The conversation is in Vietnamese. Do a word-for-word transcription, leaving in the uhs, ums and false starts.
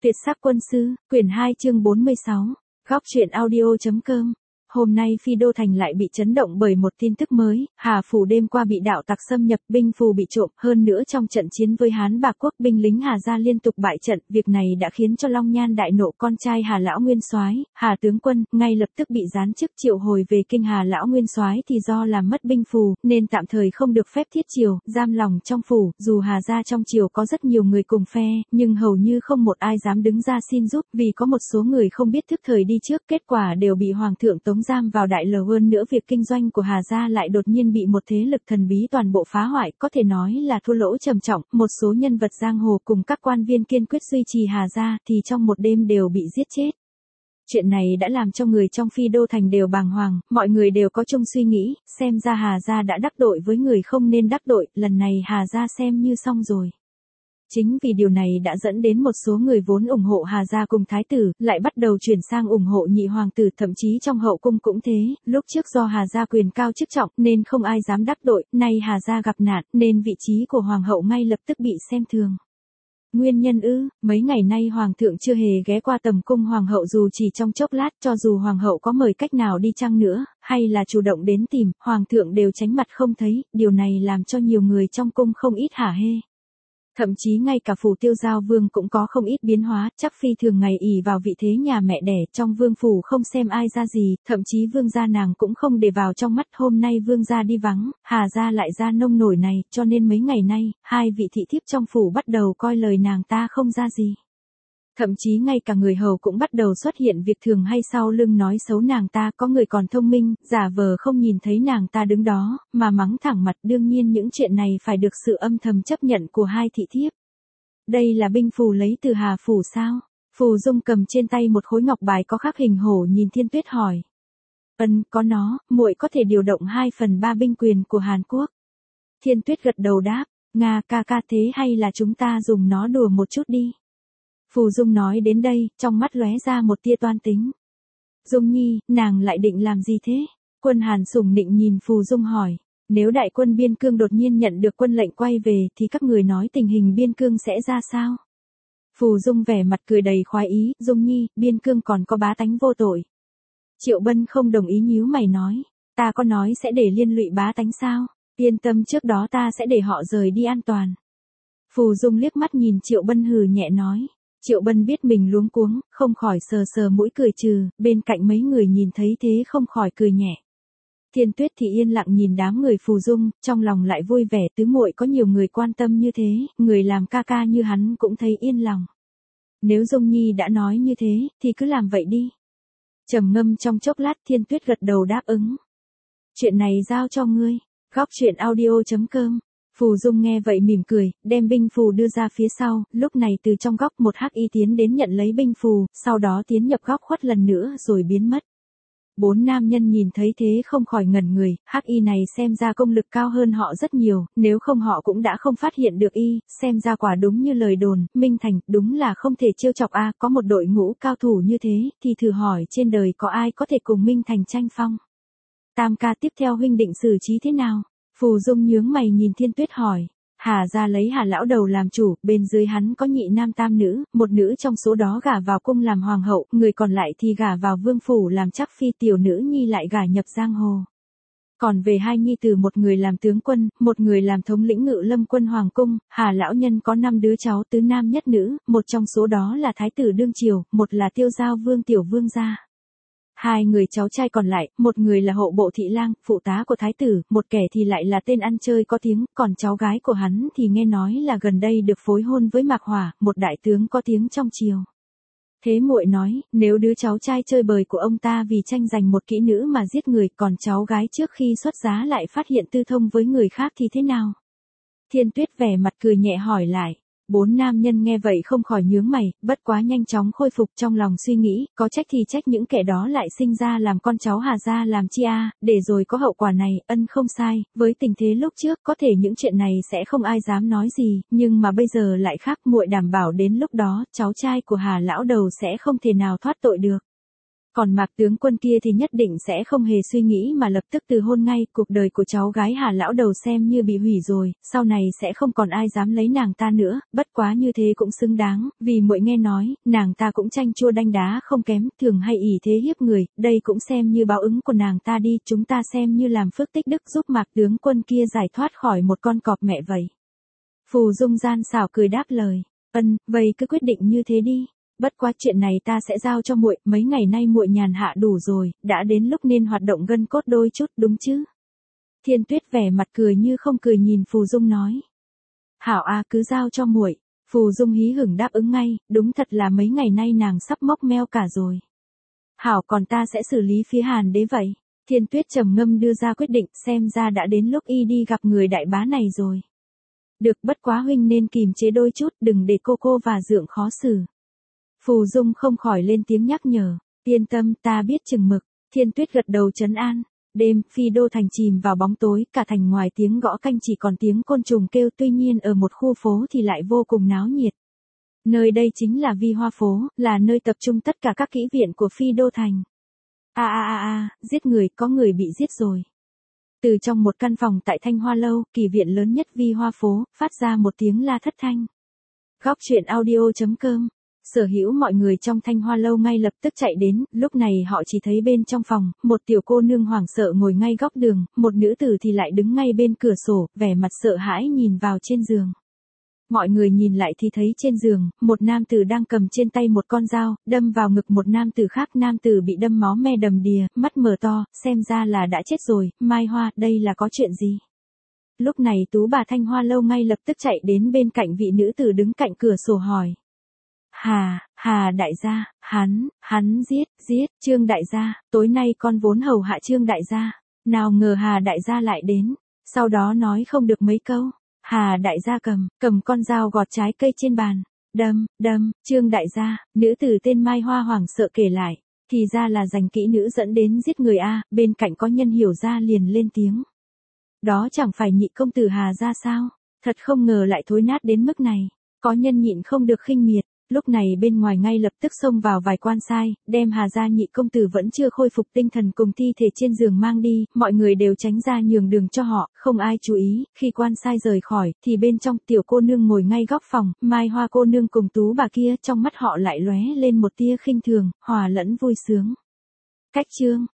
Tuyệt sắc quân sư, quyển hai chương bốn mươi sáu, góc truyện audio.com. Hôm nay Phi Đô Thành lại bị chấn động bởi một tin tức mới, Hà Phủ đêm qua bị đạo tặc xâm nhập, binh phù bị trộm, hơn nữa trong trận chiến với Hán Bạc Quốc binh lính Hà gia liên tục bại trận, việc này đã khiến cho Long Nhan đại nộ, con trai Hà lão nguyên soái, Hà tướng quân, ngay lập tức bị giáng chức triệu hồi về kinh. Hà lão nguyên soái thì do làm mất binh phù, nên tạm thời không được phép thiết triều, giam lòng trong phủ, dù Hà gia trong triều có rất nhiều người cùng phe, nhưng hầu như không một ai dám đứng ra xin giúp, vì có một số người không biết thức thời đi trước, kết quả đều bị hoàng thượng tống giam vào đại lầu. Hơn nữa việc kinh doanh của Hà gia lại đột nhiên bị một thế lực thần bí toàn bộ phá hoại, có thể nói là thua lỗ trầm trọng, một số nhân vật giang hồ cùng các quan viên kiên quyết duy trì Hà gia thì trong một đêm đều bị giết chết. Chuyện này đã làm cho người trong Phi Đô Thành đều bàng hoàng, mọi người đều có chung suy nghĩ, xem ra Hà gia đã đắc tội với người không nên đắc tội, lần này Hà gia xem như xong rồi. Chính vì điều này đã dẫn đến một số người vốn ủng hộ Hà gia cùng thái tử, lại bắt đầu chuyển sang ủng hộ nhị hoàng tử, thậm chí trong hậu cung cũng thế, lúc trước do Hà gia quyền cao chức trọng nên không ai dám đắc tội, nay Hà gia gặp nạn nên vị trí của hoàng hậu ngay lập tức bị xem thường. Nguyên nhân ư? Mấy ngày nay hoàng thượng chưa hề ghé qua tầm cung hoàng hậu dù chỉ trong chốc lát, cho dù hoàng hậu có mời cách nào đi chăng nữa, hay là chủ động đến tìm, hoàng thượng đều tránh mặt không thấy, điều này làm cho nhiều người trong cung không ít hả hê. Thậm chí ngay cả phủ Tiêu Giao Vương cũng có không ít biến hóa, chắc Phi thường ngày ỷ vào vị thế nhà mẹ đẻ, trong vương phủ không xem ai ra gì, thậm chí vương gia nàng cũng không để vào trong mắt. Hôm nay vương gia đi vắng, Hà gia lại ra nông nổi này, cho nên mấy ngày nay, hai vị thị thiếp trong phủ bắt đầu coi lời nàng ta không ra gì. Thậm chí ngay cả người hầu cũng bắt đầu xuất hiện việc thường hay sau lưng nói xấu nàng ta, có người còn thông minh, giả vờ không nhìn thấy nàng ta đứng đó, mà mắng thẳng mặt. Đương nhiên những chuyện này phải được sự âm thầm chấp nhận của hai thị thiếp. Đây là binh phù lấy từ Hà Phủ sao? Phù Dung cầm trên tay một khối ngọc bài có khắc hình hổ, nhìn Thiên Tuyết hỏi. Ân, có nó, muội có thể điều động hai phần ba binh quyền của Hàn Quốc. Thiên Tuyết gật đầu đáp, Nga ca ca, thế hay là chúng ta dùng nó đùa một chút đi. Phù Dung nói đến đây, trong mắt lóe ra một tia toan tính. Dung Nhi, nàng lại định làm gì thế? Quân Hàn sủng nịnh nhìn Phù Dung hỏi, nếu đại quân biên cương đột nhiên nhận được quân lệnh quay về thì các người nói tình hình biên cương sẽ ra sao? Phù Dung vẻ mặt cười đầy khoái ý, Dung Nhi, biên cương còn có bá tánh vô tội. Triệu Bân không đồng ý nhíu mày nói, ta có nói sẽ để liên lụy bá tánh sao? Yên tâm, trước đó ta sẽ để họ rời đi an toàn. Phù Dung liếc mắt nhìn Triệu Bân hừ nhẹ nói. Triệu Bân biết mình luống cuống, không khỏi sờ sờ mũi cười trừ, bên cạnh mấy người nhìn thấy thế không khỏi cười nhẹ. Thiên Tuyết thì yên lặng nhìn đám người Phù Dung, trong lòng lại vui vẻ, tứ muội có nhiều người quan tâm như thế, người làm ca ca như hắn cũng thấy yên lòng. Nếu Dung Nhi đã nói như thế, thì cứ làm vậy đi. Trầm ngâm trong chốc lát, Thiên Tuyết gật đầu đáp ứng. Chuyện này giao cho ngươi. Góc truyện audio.com. Phù Dung nghe vậy mỉm cười, đem binh phù đưa ra phía sau, lúc này từ trong góc một hắc y tiến đến nhận lấy binh phù, sau đó tiến nhập góc khuất lần nữa rồi biến mất. Bốn nam nhân nhìn thấy thế không khỏi ngẩn người, hắc y này xem ra công lực cao hơn họ rất nhiều, nếu không họ cũng đã không phát hiện được y, xem ra quả đúng như lời đồn, Minh Thành, đúng là không thể trêu chọc a, có một đội ngũ cao thủ như thế, thì thử hỏi trên đời có ai có thể cùng Minh Thành tranh phong. Tam ca, tiếp theo huynh định xử trí thế nào? Phù Dung nhướng mày nhìn Thiên Tuyết hỏi. Hà gia lấy Hà lão đầu làm chủ, bên dưới hắn có nhị nam tam nữ, một nữ trong số đó gả vào cung làm hoàng hậu, người còn lại thì gả vào vương phủ làm chắc phi, tiểu nữ nhi lại gả nhập giang hồ. Còn về hai nhi tử, một người làm tướng quân, một người làm thống lĩnh ngự lâm quân hoàng cung, Hà lão nhân có năm đứa cháu tứ nam nhất nữ, một trong số đó là thái tử đương triều, một là Tiêu Giao Vương tiểu vương gia. Hai người cháu trai còn lại, một người là hộ bộ thị lang, phụ tá của thái tử, một kẻ thì lại là tên ăn chơi có tiếng, còn cháu gái của hắn thì nghe nói là gần đây được phối hôn với Mạc Hỏa, một đại tướng có tiếng trong triều. Thế muội nói, nếu đứa cháu trai chơi bời của ông ta vì tranh giành một kỹ nữ mà giết người, còn cháu gái trước khi xuất giá lại phát hiện tư thông với người khác thì thế nào? Thiên Tuyết vẻ mặt cười nhẹ hỏi lại. Bốn nam nhân nghe vậy không khỏi nhướng mày, bất quá nhanh chóng khôi phục, trong lòng suy nghĩ, có trách thì trách những kẻ đó lại sinh ra làm con cháu Hà gia làm chi a, để rồi có hậu quả này. Ân, không sai, với tình thế lúc trước có thể những chuyện này sẽ không ai dám nói gì, nhưng mà bây giờ lại khác, muội đảm bảo đến lúc đó cháu trai của Hà lão đầu sẽ không thể nào thoát tội được. Còn Mạc tướng quân kia thì nhất định sẽ không hề suy nghĩ mà lập tức từ hôn ngay, cuộc đời của cháu gái Hà lão đầu xem như bị hủy rồi, sau này sẽ không còn ai dám lấy nàng ta nữa, bất quá như thế cũng xứng đáng, vì muội nghe nói, nàng ta cũng chanh chua đanh đá không kém, thường hay ỷ thế hiếp người, đây cũng xem như báo ứng của nàng ta đi, chúng ta xem như làm phước tích đức giúp Mạc tướng quân kia giải thoát khỏi một con cọp mẹ vậy. Phù Dung gian xảo cười đáp lời, ân, vậy cứ quyết định như thế đi. Bất quá chuyện này ta sẽ giao cho muội, mấy ngày nay muội nhàn hạ đủ rồi, đã đến lúc nên hoạt động gân cốt đôi chút đúng chứ? Thiên Tuyết vẻ mặt cười như không cười nhìn Phù Dung nói. Hảo a, cứ giao cho muội. Phù Dung hí hửng đáp ứng ngay, đúng thật là mấy ngày nay nàng sắp mốc meo cả rồi. Hảo, còn ta sẽ xử lý phía Hàn Đế vậy. Thiên Tuyết trầm ngâm đưa ra quyết định, xem ra đã đến lúc y đi gặp người đại bá này rồi. Được, bất quá huynh nên kìm chế đôi chút, đừng để cô cô và dượng khó xử. Phù Dung không khỏi lên tiếng nhắc nhở, yên tâm, ta biết chừng mực. Thiên Tuyết gật đầu trấn an. Đêm, Phi Đô thành chìm vào bóng tối, cả thành ngoài tiếng gõ canh chỉ còn tiếng côn trùng kêu, tuy nhiên ở một khu phố thì lại vô cùng náo nhiệt. Nơi đây chính là Vi Hoa phố, là nơi tập trung tất cả các kỹ viện của Phi Đô thành. A a a a, giết người, có người bị giết rồi. Từ trong một căn phòng tại Thanh Hoa lâu, kỳ viện lớn nhất Vi Hoa phố, phát ra một tiếng la thất thanh. Góc truyện audio chấm com. Sở hữu mọi người trong Thanh Hoa lâu ngay lập tức chạy đến, lúc này họ chỉ thấy bên trong phòng, một tiểu cô nương hoảng sợ ngồi ngay góc đường, một nữ tử thì lại đứng ngay bên cửa sổ, vẻ mặt sợ hãi nhìn vào trên giường. Mọi người nhìn lại thì thấy trên giường, một nam tử đang cầm trên tay một con dao, đâm vào ngực một nam tử khác, nam tử bị đâm máu me đầm đìa, mắt mở to, xem ra là đã chết rồi. Mai Hoa, đây là có chuyện gì? Lúc này tú bà Thanh Hoa lâu ngay lập tức chạy đến bên cạnh vị nữ tử đứng cạnh cửa sổ hỏi. Hà, Hà đại gia, hắn, hắn giết, giết, Trương đại gia, tối nay con vốn hầu hạ Trương đại gia, nào ngờ Hà đại gia lại đến, sau đó nói không được mấy câu, Hà đại gia cầm, cầm con dao gọt trái cây trên bàn, đâm, đâm, Trương đại gia, nữ tử tên Mai Hoa hoảng sợ kể lại, thì ra là giành kỹ nữ dẫn đến giết người a, bên cạnh có nhân hiểu ra liền lên tiếng. Đó chẳng phải nhị công tử Hà gia sao, thật không ngờ lại thối nát đến mức này, có nhân nhịn không được khinh miệt. Lúc này bên ngoài ngay lập tức xông vào vài quan sai, đem Hà gia nhị công tử vẫn chưa khôi phục tinh thần cùng thi thể trên giường mang đi, mọi người đều tránh ra nhường đường cho họ, không ai chú ý, khi quan sai rời khỏi, thì bên trong tiểu cô nương ngồi ngay góc phòng, Mai Hoa cô nương cùng tú bà kia, trong mắt họ lại lóe lên một tia khinh thường, hòa lẫn vui sướng. Cách chương